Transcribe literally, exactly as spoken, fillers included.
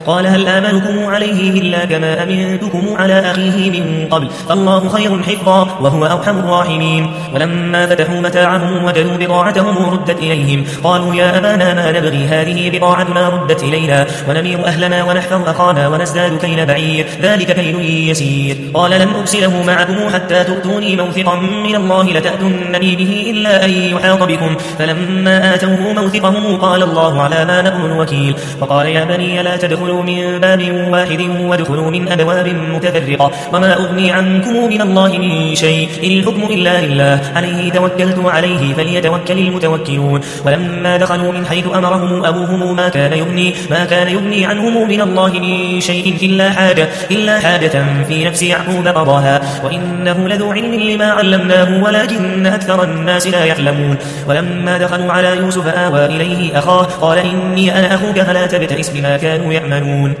قال هل آمنكم عليه إلا كما أمنتكم على أخيه من قبل فالله خير حفظا وهو أرحم الراحمين. ولما فتحوا متاعهم وجدوا بضاعتهم ردت إليهم قالوا يا أبانا ما نبغي هذه بضاعتنا ردت إلينا ونمير أهلنا ونحفظ أخانا ونزداد كيل بعير ذلك كيل يسير. قال لن أرسله معكم حتى تؤتوني موثقا من الله لتأتونني به إلا أن يحاط بكم فلما آتوه موثقهم قال الله على ما نقول وكيل. وقال يا بني لا تدخلوا من باب واحد وادخلوا من أبواب متفرقة وما أغني عنكم من الله من شيء إن الحكم إلا لله عليه توكلت وعليه فليتوكل المتوكلون. ولما دخلوا من حيث أمرهم أبوهم ما كان يغني ما كان يغني عنهم من الله من شيء إلا حاجة إلا حاجة في نفس يعقوب قضاها وإنه لذو علم لما علمناه ولكن أكثر الناس لا يعلمون. ولما دخلوا على يوسف آوى إليه أخاه قال إني أنا أخوك فلا تبتئس بما كانوا يعملون.